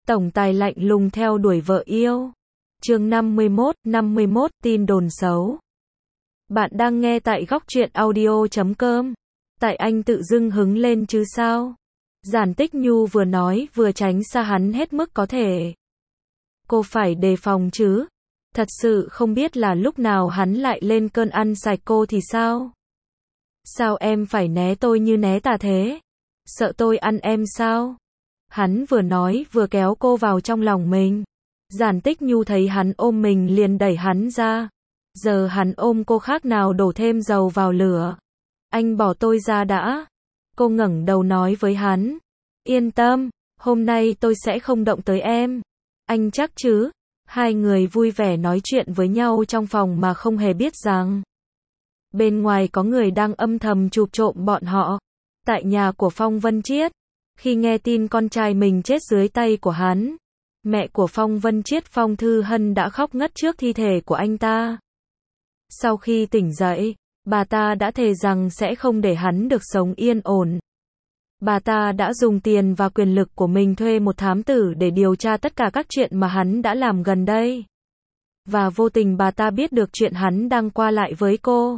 Tổng tài lạnh lùng theo đuổi vợ yêu. Chương 51 tin đồn xấu. Bạn đang nghe tại góc truyện audio.com. Tại anh tự dưng hứng lên chứ sao? Giản Tích Nhu vừa nói vừa tránh xa hắn hết mức có thể. Cô phải đề phòng chứ. Thật sự không biết là lúc nào hắn lại lên cơn ăn sạch cô thì sao? Sao em phải né tôi như né tà thế? Sợ tôi ăn em sao? Hắn vừa nói vừa kéo cô vào trong lòng mình. Giản Tích Nhu thấy hắn ôm mình liền đẩy hắn ra. Giờ hắn ôm cô khác nào đổ thêm dầu vào lửa. Anh bỏ tôi ra đã. Cô ngẩng đầu nói với hắn. Yên tâm, hôm nay tôi sẽ không động tới em. Anh chắc chứ? Hai người vui vẻ nói chuyện với nhau trong phòng mà không hề biết rằng bên ngoài có người đang âm thầm chụp trộm bọn họ. Tại nhà của Phong Vân Chiết, khi nghe tin con trai mình chết dưới tay của hắn, mẹ của Phong Vân Chiết Phong Thư Hân đã khóc ngất trước thi thể của anh ta. Sau khi tỉnh dậy, bà ta đã thề rằng sẽ không để hắn được sống yên ổn. Bà ta đã dùng tiền và quyền lực của mình thuê một thám tử để điều tra tất cả các chuyện mà hắn đã làm gần đây. Và vô tình bà ta biết được chuyện hắn đang qua lại với cô.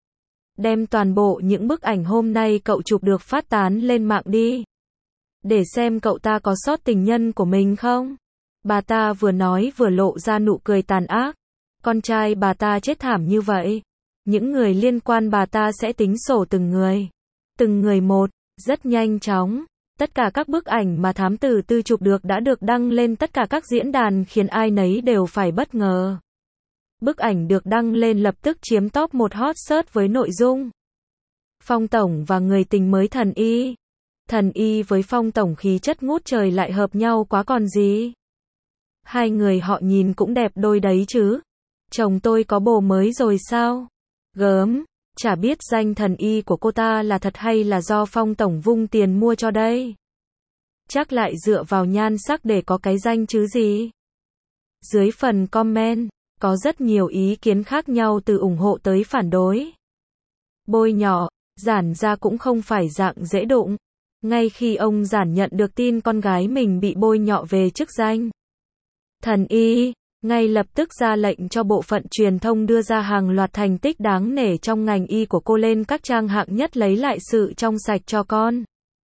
Đem toàn bộ những bức ảnh hôm nay cậu chụp được phát tán lên mạng đi. Để xem cậu ta có sót tình nhân của mình không? Bà ta vừa nói vừa lộ ra nụ cười tàn ác. Con trai bà ta chết thảm như vậy. Những người liên quan bà ta sẽ tính sổ từng người. Từng người một, rất nhanh chóng. Tất cả các bức ảnh mà thám tử Tư chụp được đã được đăng lên tất cả các diễn đàn khiến ai nấy đều phải bất ngờ. Bức ảnh được đăng lên lập tức chiếm top 1 hot search với nội dung Phong Tổng và người tình mới Thần Y. Thần Y với Phong Tổng khí chất ngút trời lại hợp nhau quá còn gì. Hai người họ nhìn cũng đẹp đôi đấy chứ. Chồng tôi có bồ mới rồi sao? Gớm, chả biết danh Thần Y của cô ta là thật hay là do Phong Tổng vung tiền mua cho đây. Chắc lại dựa vào nhan sắc để có cái danh chứ gì. Dưới phần comment, có rất nhiều ý kiến khác nhau từ ủng hộ tới phản đối. Bôi nhọ, Giản gia cũng không phải dạng dễ đụng. Ngay khi ông Giản nhận được tin con gái mình bị bôi nhọ về chức danh Thần Y, ngay lập tức ra lệnh cho bộ phận truyền thông đưa ra hàng loạt thành tích đáng nể trong ngành y của cô lên các trang hạng nhất lấy lại sự trong sạch cho con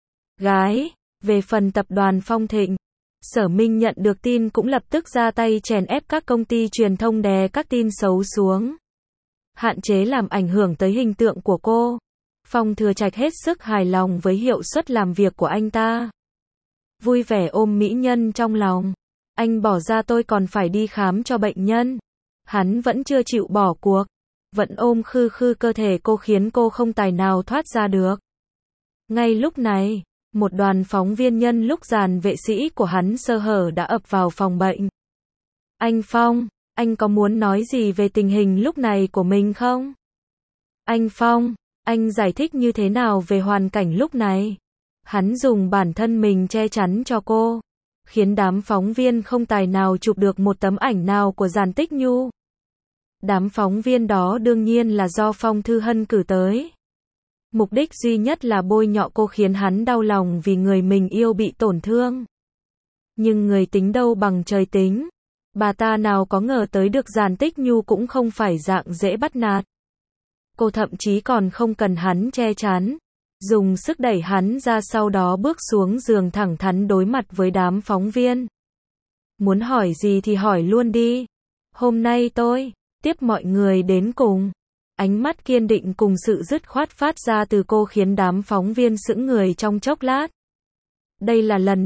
gái. Về phần tập đoàn Phong Thịnh, Sở Minh nhận được tin cũng lập tức ra tay chèn ép các công ty truyền thông đè các tin xấu xuống. Hạn chế làm ảnh hưởng tới hình tượng của cô. Phong Thừa Trạch hết sức hài lòng với hiệu suất làm việc của anh ta. Vui vẻ ôm mỹ nhân trong lòng. Anh bỏ ra tôi còn phải đi khám cho bệnh nhân. Hắn vẫn chưa chịu bỏ cuộc. Vẫn ôm khư khư cơ thể cô khiến cô không tài nào thoát ra được. Ngay lúc này, một đoàn phóng viên nhân lúc dàn vệ sĩ của hắn sơ hở đã ập vào phòng bệnh. Anh Phong, anh có muốn nói gì về tình hình lúc này của mình không? Anh Phong, anh giải thích như thế nào về hoàn cảnh lúc này? Hắn dùng bản thân mình che chắn cho cô, khiến đám phóng viên không tài nào chụp được một tấm ảnh nào của Giản Tích Nhu. Đám phóng viên đó đương nhiên là do Phong Thư Hân cử tới. Mục đích duy nhất là bôi nhọ cô khiến hắn đau lòng vì người mình yêu bị tổn thương. Nhưng người tính đâu bằng trời tính. Bà ta nào có ngờ tới được Giản Tích Nhu cũng không phải dạng dễ bắt nạt. Cô thậm chí còn không cần hắn che chắn. Dùng sức đẩy hắn ra sau đó bước xuống giường thẳng thắn đối mặt với đám phóng viên. Muốn hỏi gì thì hỏi luôn đi. Hôm nay tôi tiếp mọi người đến cùng. Ánh mắt kiên định cùng sự dứt khoát phát ra từ cô khiến đám phóng viên sững người trong chốc lát. Đây là lần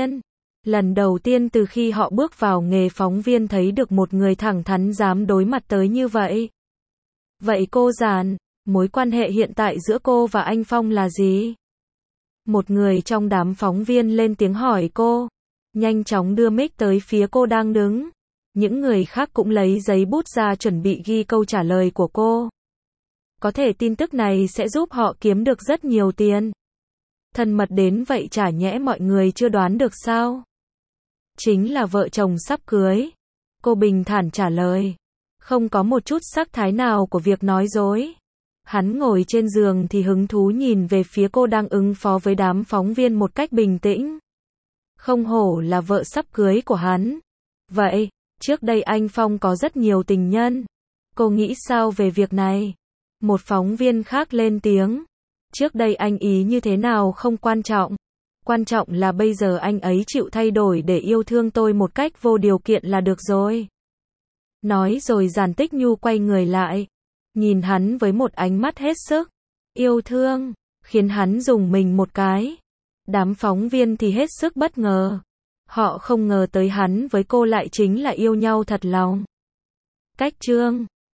đầu tiên từ khi họ bước vào nghề phóng viên thấy được một người thẳng thắn dám đối mặt tới như vậy. Vậy cô Giản, mối quan hệ hiện tại giữa cô và anh Phong là gì? Một người trong đám phóng viên lên tiếng hỏi cô, nhanh chóng đưa mic tới phía cô đang đứng. Những người khác cũng lấy giấy bút ra chuẩn bị ghi câu trả lời của cô. Có thể tin tức này sẽ giúp họ kiếm được rất nhiều tiền. Thân mật đến vậy chả nhẽ mọi người chưa đoán được sao? Chính là vợ chồng sắp cưới. Cô bình thản trả lời. Không có một chút sắc thái nào của việc nói dối. Hắn ngồi trên giường thì hứng thú nhìn về phía cô đang ứng phó với đám phóng viên một cách bình tĩnh. Không hổ là vợ sắp cưới của hắn. Vậy, trước đây anh Phong có rất nhiều tình nhân. Cô nghĩ sao về việc này? Một phóng viên khác lên tiếng. Trước đây anh ý như thế nào không quan trọng. Quan trọng là bây giờ anh ấy chịu thay đổi để yêu thương tôi một cách vô điều kiện là được rồi. Nói rồi Giản Tích Nhu quay người lại. Nhìn hắn với một ánh mắt hết sức yêu thương, khiến hắn rùng mình một cái. Đám phóng viên thì hết sức bất ngờ. Họ không ngờ tới hắn với cô lại chính là yêu nhau thật lòng. Cách chương